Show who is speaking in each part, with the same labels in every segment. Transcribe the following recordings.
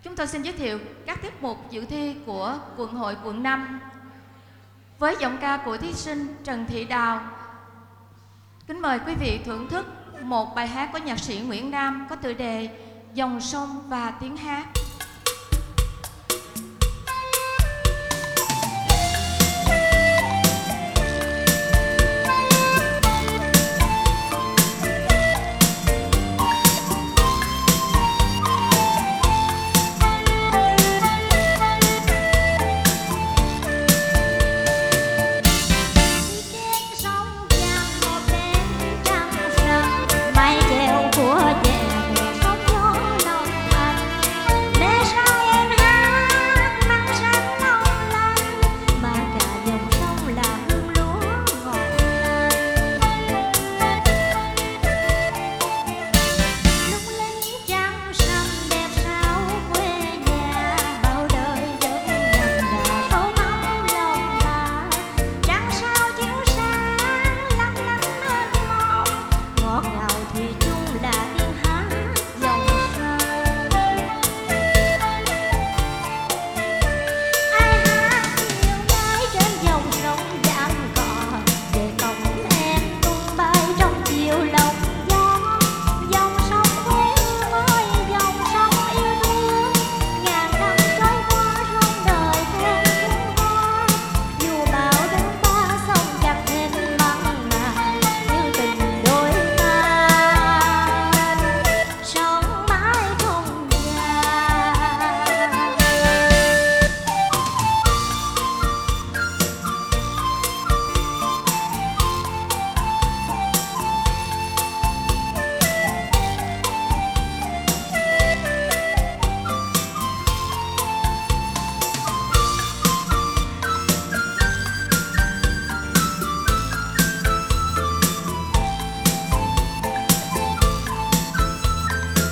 Speaker 1: Chúng tôi xin giới thiệu các tiết mục dự thi của quận hội quận 5 với giọng ca của thí sinh Trần Thị Đào. Kính mời quý vị thưởng thức một bài hát của nhạc sĩ Nguyễn Nam có tựa đề Dòng sông và tiếng hát.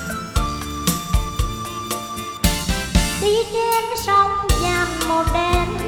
Speaker 2: Đi trên sông dàn một đèn